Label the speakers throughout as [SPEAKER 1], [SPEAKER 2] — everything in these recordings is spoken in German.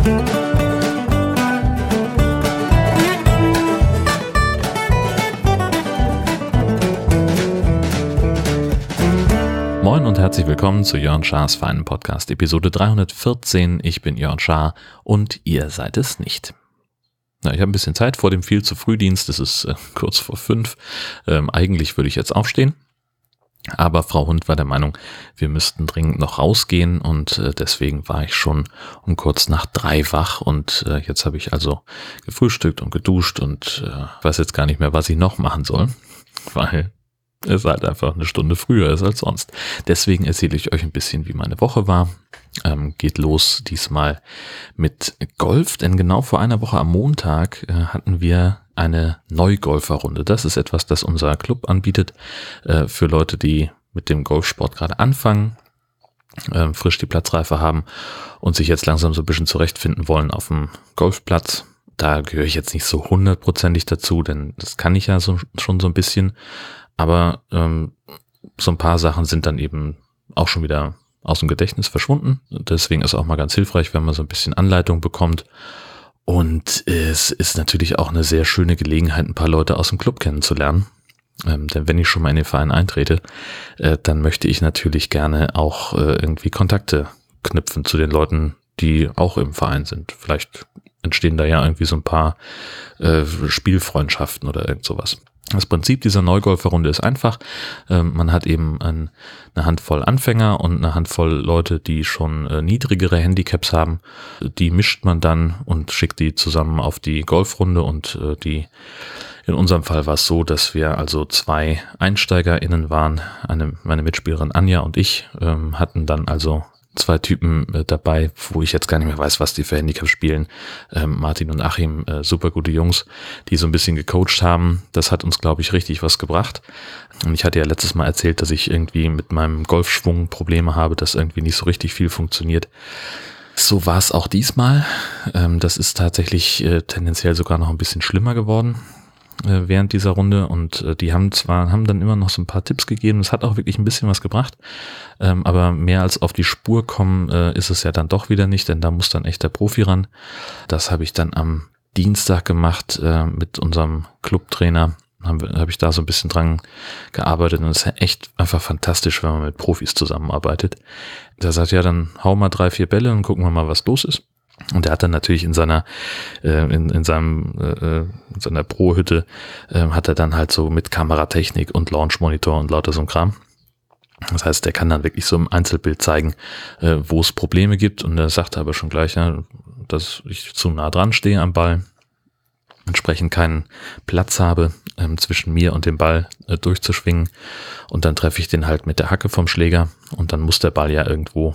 [SPEAKER 1] Moin und herzlich willkommen zu Jörn Schars feinen Podcast, Episode 314. Ich bin Jörn Schaar und ihr seid es nicht. Na, ich habe ein bisschen Zeit vor dem viel zu Frühdienst, es ist kurz vor 5. Eigentlich würde ich jetzt aufstehen, aber Frau Hund war der Meinung, wir müssten dringend noch rausgehen und deswegen war ich schon um kurz nach 3 wach und jetzt habe ich also gefrühstückt und geduscht und weiß jetzt gar nicht mehr, was ich noch machen soll, weil es halt einfach eine Stunde früher ist als sonst. Deswegen erzähle ich euch ein bisschen, wie meine Woche war. Geht los diesmal mit Golf, denn genau vor einer Woche am Montag hatten wir eine Neugolferrunde. Das ist etwas, das unser Club anbietet für Leute, die mit dem Golfsport gerade anfangen, frisch die Platzreife haben und sich jetzt langsam so ein bisschen zurechtfinden wollen auf dem Golfplatz. Da gehöre ich jetzt nicht so 100%ig dazu, denn das kann ich ja schon so ein bisschen. Aber so ein paar Sachen sind dann eben auch schon wieder aus dem Gedächtnis verschwunden. Deswegen ist auch mal ganz hilfreich, wenn man so ein bisschen Anleitung bekommt. Und es ist natürlich auch eine sehr schöne Gelegenheit, ein paar Leute aus dem Club kennenzulernen. Denn wenn ich schon mal in den Verein eintrete, dann möchte ich natürlich gerne auch irgendwie Kontakte knüpfen zu den Leuten, die auch im Verein sind. Vielleicht entstehen da ja irgendwie so ein paar Spielfreundschaften oder irgend sowas. Das Prinzip dieser Neugolferrunde ist einfach. Man hat eben eine Handvoll Anfänger und eine Handvoll Leute, die schon niedrigere Handicaps haben. Die mischt man dann und schickt die zusammen auf die Golfrunde und in unserem Fall war es so, dass wir also 2 EinsteigerInnen waren. Meine Mitspielerin Anja und ich hatten dann also 2 Typen dabei, wo ich jetzt gar nicht mehr weiß, was die für Handicap spielen. Martin und Achim, super gute Jungs, die so ein bisschen gecoacht haben. Das hat uns, glaube ich, richtig was gebracht. Und ich hatte ja letztes Mal erzählt, dass ich irgendwie mit meinem Golfschwung Probleme habe, dass irgendwie nicht so richtig viel funktioniert. So war es auch diesmal. Das ist tatsächlich tendenziell sogar noch ein bisschen schlimmer geworden während dieser Runde und die haben dann immer noch so ein paar Tipps gegeben. Es hat auch wirklich ein bisschen was gebracht, aber mehr als auf die Spur kommen ist es ja dann doch wieder nicht, denn da muss dann echt der Profi ran. Das habe ich dann am Dienstag gemacht mit unserem Clubtrainer. Habe ich da so ein bisschen dran gearbeitet und es ist ja echt einfach fantastisch, wenn man mit Profis zusammenarbeitet. Der sagt, ja, dann hau mal 3, 4 Bälle und gucken wir mal, was los ist. Und er hat dann natürlich in seiner Pro-Hütte hat er dann halt so mit Kameratechnik und Launch-Monitor und lauter so ein Kram. Das heißt, der kann dann wirklich so im Einzelbild zeigen, wo es Probleme gibt. Und er sagte aber schon gleich, ja, dass ich zu nah dran stehe am Ball, entsprechend keinen Platz habe, zwischen mir und dem Ball durchzuschwingen. Und dann treffe ich den halt mit der Hacke vom Schläger und dann muss der Ball ja irgendwo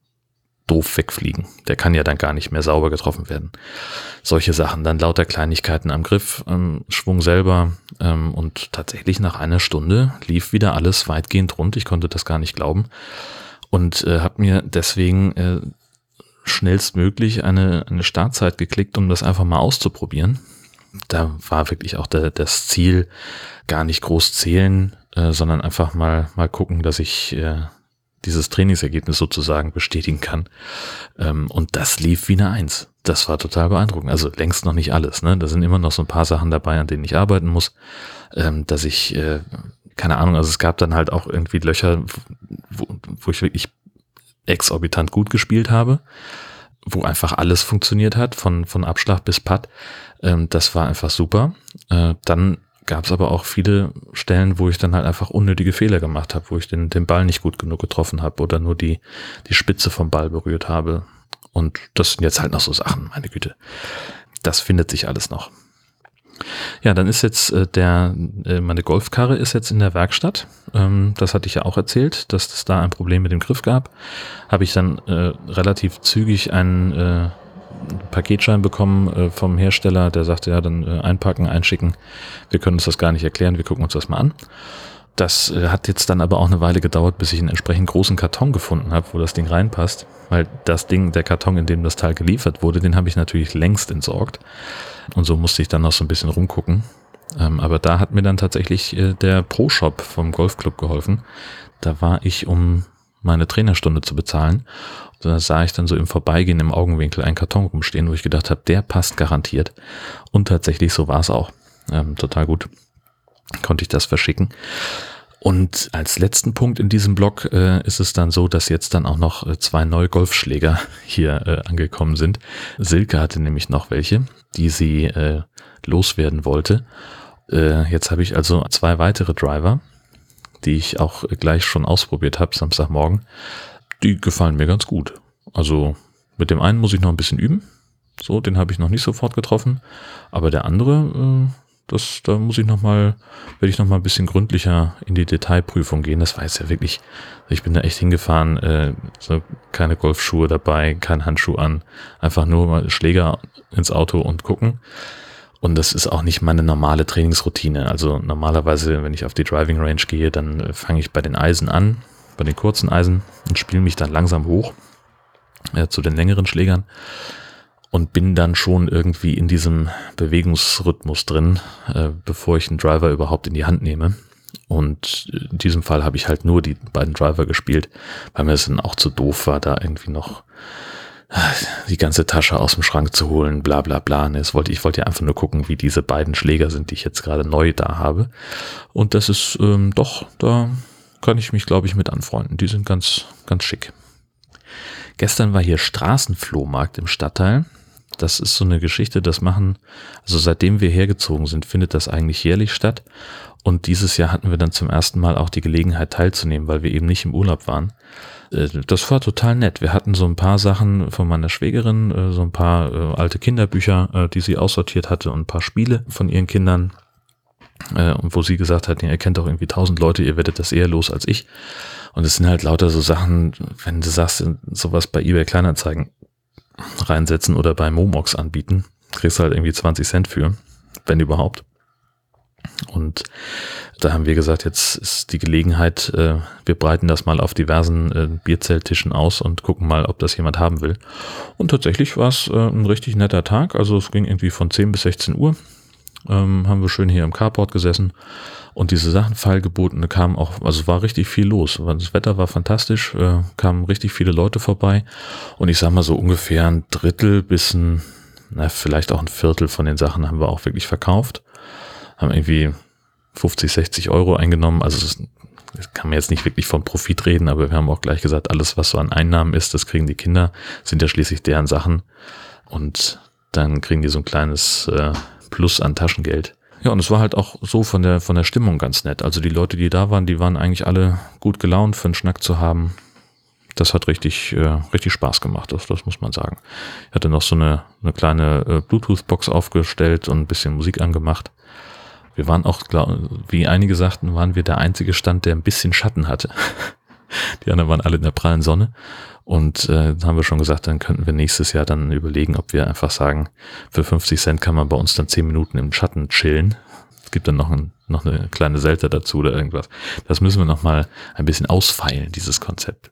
[SPEAKER 1] doof wegfliegen. Der kann ja dann gar nicht mehr sauber getroffen werden. Solche Sachen, dann lauter Kleinigkeiten am Griff, Schwung selber und tatsächlich nach einer Stunde lief wieder alles weitgehend rund. Ich konnte das gar nicht glauben und habe mir deswegen schnellstmöglich eine Startzeit geklickt, um das einfach mal auszuprobieren. Da war wirklich auch das Ziel gar nicht groß zählen, sondern einfach mal gucken, dass ich dieses Trainingsergebnis sozusagen bestätigen kann. Und das lief wie eine 1. Das war total beeindruckend. Also längst noch nicht alles, ne? Da sind immer noch so ein paar Sachen dabei, an denen ich arbeiten muss, dass ich, keine Ahnung, also es gab dann halt auch irgendwie Löcher, wo ich wirklich exorbitant gut gespielt habe, wo einfach alles funktioniert hat, von Abschlag bis Putt. Das war einfach super. Dann gab es aber auch viele Stellen, wo ich dann halt einfach unnötige Fehler gemacht habe, wo ich den Ball nicht gut genug getroffen habe oder nur die Spitze vom Ball berührt habe. Und das sind jetzt halt noch so Sachen, meine Güte. Das findet sich alles noch. Ja, dann ist jetzt meine Golfkarre ist jetzt in der Werkstatt. Das hatte ich ja auch erzählt, dass es da ein Problem mit dem Griff gab. Habe ich dann relativ zügig einen Paketschein bekommen vom Hersteller, der sagte, ja, dann einpacken, einschicken. Wir können uns das gar nicht erklären, wir gucken uns das mal an. Das hat jetzt dann aber auch eine Weile gedauert, bis ich einen entsprechend großen Karton gefunden habe, wo das Ding reinpasst, weil der Karton, in dem das Teil geliefert wurde, den habe ich natürlich längst entsorgt und so musste ich dann noch so ein bisschen rumgucken. Aber da hat mir dann tatsächlich der Pro-Shop vom Golfclub geholfen. Da war ich um meine Trainerstunde zu bezahlen. Und da sah ich dann so im Vorbeigehen im Augenwinkel einen Karton rumstehen, wo ich gedacht habe, der passt garantiert. Und tatsächlich, so war es auch. Total gut. Konnte ich das verschicken. Und als letzten Punkt in diesem Blog ist es dann so, dass jetzt dann auch noch 2 neue Golfschläger hier angekommen sind. Silke hatte nämlich noch welche, die sie loswerden wollte. Jetzt habe ich also 2 weitere Driver, die ich auch gleich schon ausprobiert habe, Samstagmorgen. Die gefallen mir ganz gut. Also mit dem einen muss ich noch ein bisschen üben. So, den habe ich noch nicht sofort getroffen. Aber der andere, da muss ich werde ich noch mal ein bisschen gründlicher in die Detailprüfung gehen. Das war jetzt ja wirklich, ich bin da echt hingefahren, so keine Golfschuhe dabei, kein Handschuh an, einfach nur mal Schläger ins Auto und gucken. Und das ist auch nicht meine normale Trainingsroutine. Also normalerweise, wenn ich auf die Driving Range gehe, dann fange ich bei den Eisen an, bei den kurzen Eisen und spiele mich dann langsam hoch zu den längeren Schlägern. Und bin dann schon irgendwie in diesem Bewegungsrhythmus drin, bevor ich einen Driver überhaupt in die Hand nehme. Und in diesem Fall habe ich halt nur die beiden Driver gespielt, weil mir es dann auch zu doof war, da irgendwie noch die ganze Tasche aus dem Schrank zu holen, bla bla bla. Ich wollte ja einfach nur gucken, wie diese beiden Schläger sind, die ich jetzt gerade neu da habe. Und das ist da kann ich mich, glaube ich, mit anfreunden. Die sind ganz, ganz schick. Gestern war hier Straßenflohmarkt im Stadtteil. Das ist so eine Geschichte, also seitdem wir hergezogen sind, findet das eigentlich jährlich statt. Und dieses Jahr hatten wir dann zum ersten Mal auch die Gelegenheit teilzunehmen, weil wir eben nicht im Urlaub waren. Das war total nett. Wir hatten so ein paar Sachen von meiner Schwägerin, so ein paar alte Kinderbücher, die sie aussortiert hatte und ein paar Spiele von ihren Kindern. Und wo sie gesagt hat, ihr kennt doch irgendwie 1000 Leute, ihr werdet das eher los als ich. Und es sind halt lauter so Sachen, wenn du sagst, sowas bei eBay Kleinanzeigen reinsetzen oder bei Momox anbieten, kriegst du halt irgendwie 20 Cent für, wenn überhaupt. Und da haben wir gesagt, jetzt ist die Gelegenheit, wir breiten das mal auf diversen Bierzelttischen aus und gucken mal, ob das jemand haben will. Und tatsächlich war es ein richtig netter Tag, also es ging irgendwie von 10 bis 16 Uhr, haben wir schön hier im Carport gesessen und diese Sachen feilgeboten, kamen auch, also war richtig viel los. Das Wetter war fantastisch, kamen richtig viele Leute vorbei und ich sag mal so ungefähr ein Drittel bis vielleicht auch ein Viertel von den Sachen haben wir auch wirklich verkauft. Haben irgendwie 50, 60 Euro eingenommen. Also das kann man jetzt nicht wirklich von Profit reden, aber wir haben auch gleich gesagt, alles, was so an Einnahmen ist, das kriegen die Kinder, sind ja schließlich deren Sachen. Und dann kriegen die so ein kleines Plus an Taschengeld. Ja, und es war halt auch so von der Stimmung ganz nett. Also die Leute, die da waren, die waren eigentlich alle gut gelaunt, für einen Schnack zu haben. Das hat richtig Spaß gemacht, das muss man sagen. Ich hatte noch so eine kleine Bluetooth-Box aufgestellt und ein bisschen Musik angemacht. Wir waren auch, wie einige sagten, waren wir der einzige Stand, der ein bisschen Schatten hatte. Die anderen waren alle in der prallen Sonne. Und dann haben wir schon gesagt, dann könnten wir nächstes Jahr dann überlegen, ob wir einfach sagen, für 50 Cent kann man bei uns dann 10 Minuten im Schatten chillen. Es gibt dann noch eine kleine Selte dazu oder irgendwas. Das müssen wir noch mal ein bisschen ausfeilen, dieses Konzept.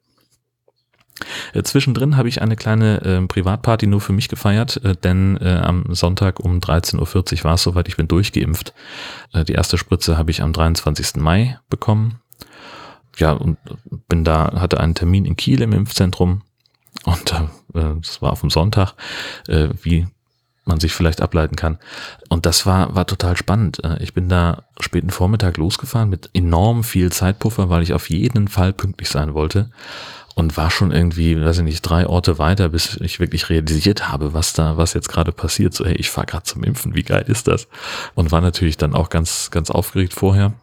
[SPEAKER 1] Zwischendrin habe ich eine kleine Privatparty nur für mich gefeiert, denn am Sonntag um 13.40 Uhr war es soweit, ich bin durchgeimpft. Die erste Spritze habe ich am 23. Mai bekommen. Ja, und hatte einen Termin in Kiel im Impfzentrum und das war auf dem Sonntag, wie man sich vielleicht ableiten kann. Und das war total spannend. Ich bin da späten Vormittag losgefahren mit enorm viel Zeitpuffer, weil ich auf jeden Fall pünktlich sein wollte. Und war schon irgendwie, 3 Orte weiter, bis ich wirklich realisiert habe, was jetzt gerade passiert. So, hey, ich fahre gerade zum Impfen, wie geil ist das? Und war natürlich dann auch ganz, ganz aufgeregt vorher.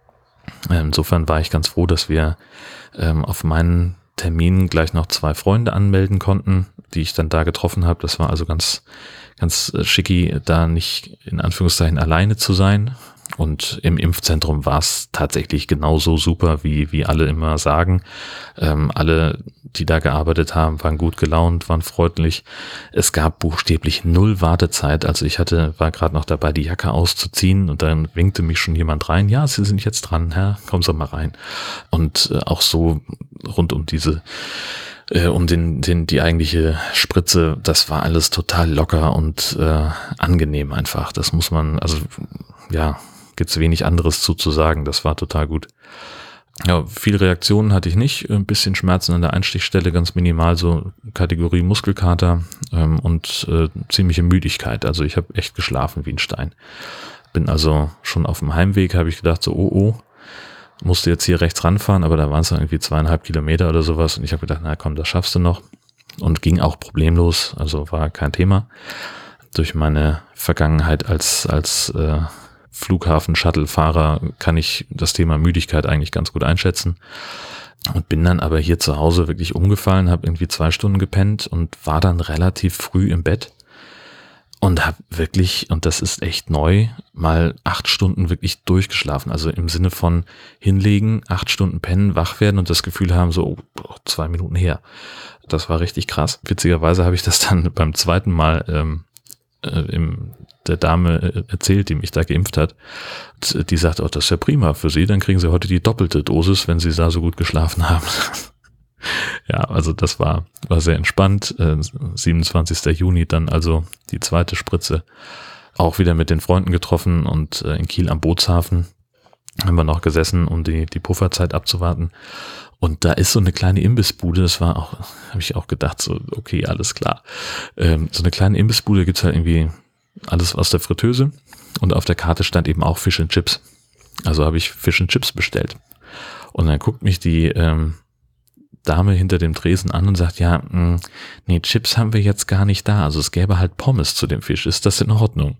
[SPEAKER 1] Insofern war ich ganz froh, dass wir auf meinen Termin gleich noch 2 Freunde anmelden konnten, die ich dann da getroffen habe. Das war also ganz, ganz schicki, da nicht in Anführungszeichen alleine zu sein. Und im Impfzentrum war es tatsächlich genauso super, wie alle immer sagen. Alle, die da gearbeitet haben, waren gut gelaunt, waren freundlich. Es gab buchstäblich 0 Wartezeit. Also ich war gerade noch dabei, die Jacke auszuziehen und dann winkte mich schon jemand rein. Ja, Sie sind jetzt dran, Herr, kommen Sie mal rein. Und auch so rund um die eigentliche Spritze, das war alles total locker und angenehm einfach. Das muss man, also ja, gibt's wenig anderes zu sagen. Das war total gut. Ja, viel Reaktionen hatte ich nicht, ein bisschen Schmerzen an der Einstichstelle, ganz minimal, so Kategorie Muskelkater und ziemliche Müdigkeit. Also ich habe echt geschlafen wie ein Stein. Bin also schon auf dem Heimweg, habe ich gedacht so, oh, musste jetzt hier rechts ranfahren, aber da waren es dann irgendwie 2,5 Kilometer oder sowas und ich habe gedacht, na komm, das schaffst du noch und ging auch problemlos, also war kein Thema. Durch meine Vergangenheit als Flughafen-Shuttle-Fahrer kann ich das Thema Müdigkeit eigentlich ganz gut einschätzen und bin dann aber hier zu Hause wirklich umgefallen, habe irgendwie 2 Stunden gepennt und war dann relativ früh im Bett und habe wirklich, und das ist echt neu, mal 8 Stunden wirklich durchgeschlafen, also im Sinne von hinlegen, 8 Stunden pennen, wach werden und das Gefühl haben, so 2 Minuten her. Das war richtig krass. Witzigerweise habe ich das dann beim zweiten Mal der Dame erzählt, die mich da geimpft hat. Die sagt, oh, das ist ja prima für Sie, dann kriegen Sie heute die doppelte Dosis, wenn Sie da so gut geschlafen haben. Ja, also das war sehr entspannt. 27. Juni dann also die zweite Spritze. Auch wieder mit den Freunden getroffen und in Kiel am Bootshafen haben wir noch gesessen, um die Pufferzeit abzuwarten. Und da ist so eine kleine Imbissbude, das war auch, habe ich auch gedacht, so, okay, alles klar. So eine kleine Imbissbude gibt's halt irgendwie alles aus der Fritteuse und auf der Karte stand eben auch Fish and Chips. Also habe ich Fish and Chips bestellt. Und dann guckt mich die Dame hinter dem Tresen an und sagt, ja, nee, Chips haben wir jetzt gar nicht da. Also es gäbe halt Pommes zu dem Fisch. Ist das in Ordnung?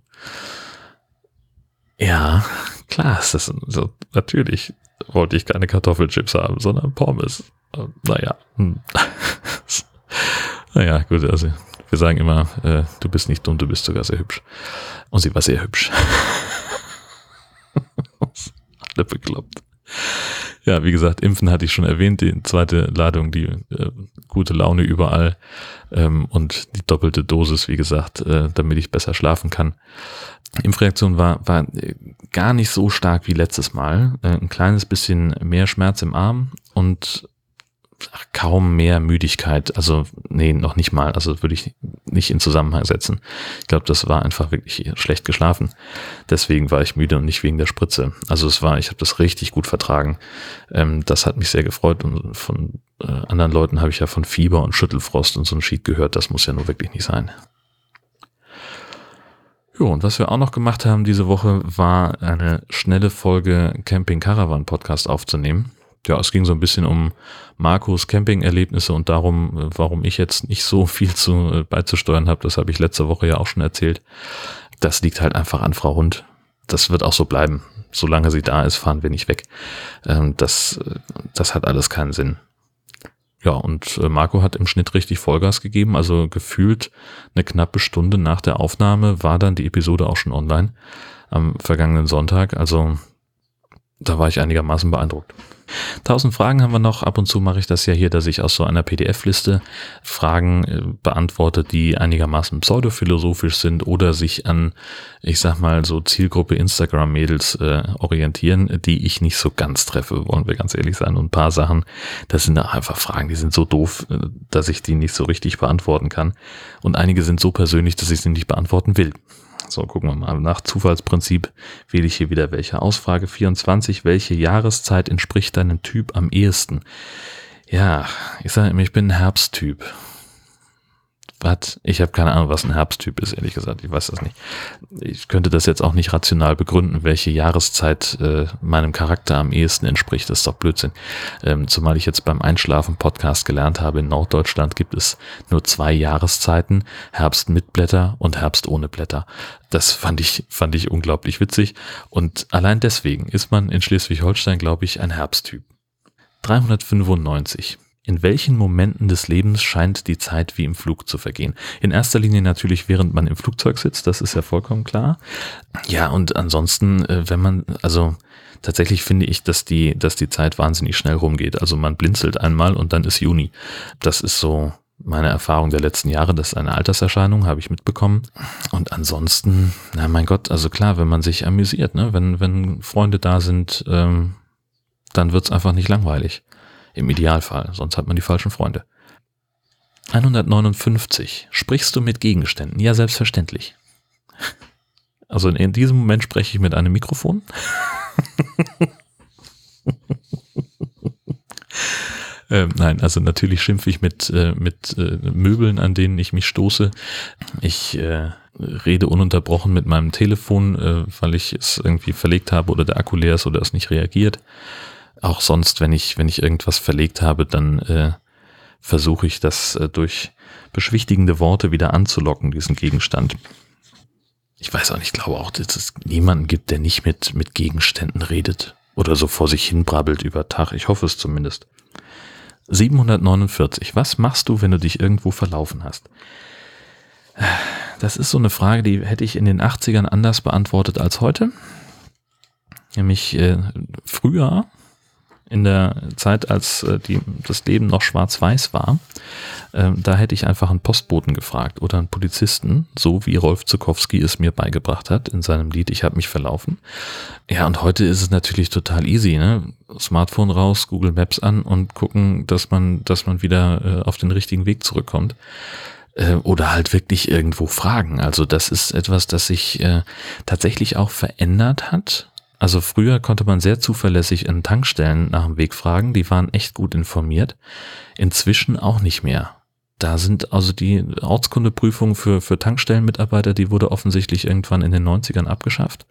[SPEAKER 1] Ja, klar ist das so. Natürlich wollte ich keine Kartoffelchips haben, sondern Pommes. Naja. Naja, gut, also wir sagen immer, du bist nicht dumm, du bist sogar sehr hübsch. Und sie war sehr hübsch. Alle bekloppt. Ja, wie gesagt, Impfen hatte ich schon erwähnt, die zweite Ladung, die gute Laune überall und die doppelte Dosis, wie gesagt, damit ich besser schlafen kann. Impfreaktion war gar nicht so stark wie letztes Mal. Ein kleines bisschen mehr Schmerz im Arm und kaum mehr Müdigkeit. Also nee, noch nicht mal. Also würde ich nicht in Zusammenhang setzen. Ich glaube, das war einfach wirklich schlecht geschlafen. Deswegen war ich müde und nicht wegen der Spritze. Also ich habe das richtig gut vertragen. Das hat mich sehr gefreut und von anderen Leuten habe ich ja von Fieber und Schüttelfrost und so ein Schied gehört. Das muss ja nur wirklich nicht sein. Jo, und was wir auch noch gemacht haben diese Woche, war eine schnelle Folge Camping Caravan Podcast aufzunehmen. Ja, es ging so ein bisschen um Markus Camping-Erlebnisse und darum, warum ich jetzt nicht so viel beizusteuern habe. Das habe ich letzte Woche ja auch schon erzählt. Das liegt halt einfach an Frau Hund. Das wird auch so bleiben. Solange sie da ist, fahren wir nicht weg. Das hat alles keinen Sinn. Ja, und Marco hat im Schnitt richtig Vollgas gegeben. Also gefühlt eine knappe Stunde nach der Aufnahme war dann die Episode auch schon online am vergangenen Sonntag. Also da war ich einigermaßen beeindruckt. 1000 Fragen haben wir noch. Ab und zu mache ich das ja hier, dass ich aus so einer PDF-Liste Fragen beantworte, die einigermaßen pseudophilosophisch sind oder sich an, ich sag mal, so Zielgruppe Instagram-Mädels orientieren, die ich nicht so ganz treffe, wollen wir ganz ehrlich sein. Und ein paar Sachen, das sind auch einfach Fragen, die sind so doof, dass ich die nicht so richtig beantworten kann. Und einige sind so persönlich, dass ich sie nicht beantworten will. So, gucken wir mal. Nach Zufallsprinzip wähle ich hier wieder welche aus. Frage 24. Welche Jahreszeit entspricht deinem Typ am ehesten? Ja, ich sage immer, ich bin ein Herbsttyp. Ich habe keine Ahnung, was ein Herbsttyp ist, ehrlich gesagt. Ich weiß das nicht. Ich könnte das jetzt auch nicht rational begründen, welche Jahreszeit meinem Charakter am ehesten entspricht. Das ist doch Blödsinn. Zumal ich jetzt beim Einschlafen-Podcast gelernt habe, in Norddeutschland gibt es nur 2 Jahreszeiten, Herbst mit Blätter und Herbst ohne Blätter. Das fand ich unglaublich witzig. Und allein deswegen ist man in Schleswig-Holstein, glaube ich, ein Herbsttyp. 395. In welchen Momenten des Lebens scheint die Zeit wie im Flug zu vergehen? In erster Linie natürlich, während man im Flugzeug sitzt, das ist ja vollkommen klar. Ja, und ansonsten, tatsächlich finde ich, dass die Zeit wahnsinnig schnell rumgeht. Also man blinzelt einmal und dann ist Juni. Das ist so meine Erfahrung der letzten Jahre. Das ist eine Alterserscheinung, habe ich mitbekommen. Und ansonsten, na mein Gott, also klar, wenn man sich amüsiert, ne, wenn Freunde da sind, dann wird's einfach nicht langweilig. Im Idealfall, sonst hat man die falschen Freunde. 159. Sprichst du mit Gegenständen? Ja, selbstverständlich. Also in diesem Moment spreche ich mit einem Mikrofon. Nein, also natürlich schimpfe ich mit Möbeln, an denen ich mich stoße. Ich rede ununterbrochen mit meinem Telefon, weil ich es irgendwie verlegt habe oder der Akku leer ist oder es nicht reagiert. Auch sonst, wenn ich irgendwas verlegt habe, dann versuche ich das durch beschwichtigende Worte wieder anzulocken, diesen Gegenstand. Ich weiß auch nicht, ich glaube auch, dass es niemanden gibt, der nicht mit Gegenständen redet oder so vor sich hin brabbelt über Tag. Ich hoffe es zumindest. 749. Was machst du, wenn du dich irgendwo verlaufen hast? Das ist so eine Frage, die hätte ich in den 80ern anders beantwortet als heute. Nämlich früher, in der Zeit, als das Leben noch schwarz-weiß war, da hätte ich einfach einen Postboten gefragt oder einen Polizisten, so wie Rolf Zuckowski es mir beigebracht hat in seinem Lied Ich habe mich verlaufen. Ja, und heute ist es natürlich total easy, ne? Smartphone raus, Google Maps an und gucken, dass man wieder auf den richtigen Weg zurückkommt. Oder halt wirklich irgendwo fragen. Also das ist etwas, das sich tatsächlich auch verändert hat. Also früher konnte man sehr zuverlässig in Tankstellen nach dem Weg fragen, die waren echt gut informiert. Inzwischen auch nicht mehr. Da sind also die Ortskundeprüfung für Tankstellenmitarbeiter, die wurde offensichtlich irgendwann in den 90ern abgeschafft.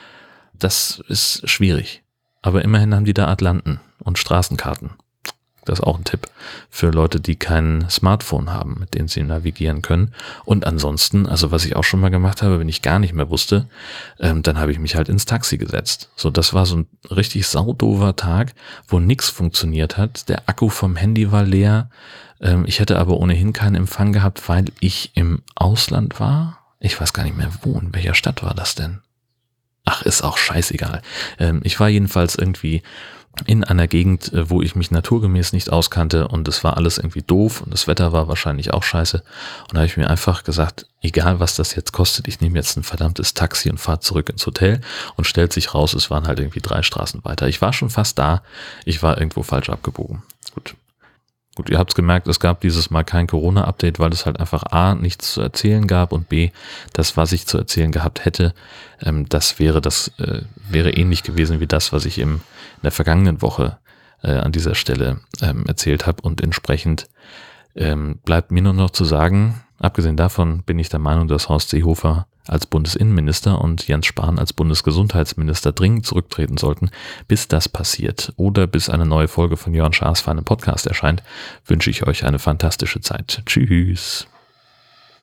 [SPEAKER 1] Das ist schwierig. Aber immerhin haben die da Atlanten und Straßenkarten. Das ist auch ein Tipp für Leute, die kein Smartphone haben, mit dem sie navigieren können. Und ansonsten, also was ich auch schon mal gemacht habe, wenn ich gar nicht mehr wusste, dann habe ich mich halt ins Taxi gesetzt. So, das war so ein richtig saudover Tag, wo nichts funktioniert hat. Der Akku vom Handy war leer. Ich hätte aber ohnehin keinen Empfang gehabt, weil ich im Ausland war. Ich weiß gar nicht mehr wo, in welcher Stadt war das denn? Ach, ist auch scheißegal. Ich war jedenfalls irgendwie in einer Gegend, wo ich mich naturgemäß nicht auskannte und es war alles irgendwie doof und das Wetter war wahrscheinlich auch scheiße. Und da habe ich mir einfach gesagt, egal was das jetzt kostet, ich nehme jetzt ein verdammtes Taxi und fahre zurück ins Hotel und stellt sich raus, es waren halt irgendwie 3 Straßen weiter. Ich war schon fast da, ich war irgendwo falsch abgebogen. Gut, ihr habt es gemerkt, es gab dieses Mal kein Corona-Update, weil es halt einfach A, nichts zu erzählen gab und B, das, was ich zu erzählen gehabt hätte, das wäre ähnlich gewesen wie das, was ich in der vergangenen Woche an dieser Stelle erzählt habe und entsprechend bleibt mir nur noch zu sagen, abgesehen davon bin ich der Meinung, dass Horst Seehofer als Bundesinnenminister und Jens Spahn als Bundesgesundheitsminister dringend zurücktreten sollten. Bis das passiert oder bis eine neue Folge von Jörn Schaas für einen Podcast erscheint, wünsche ich euch eine fantastische Zeit. Tschüss.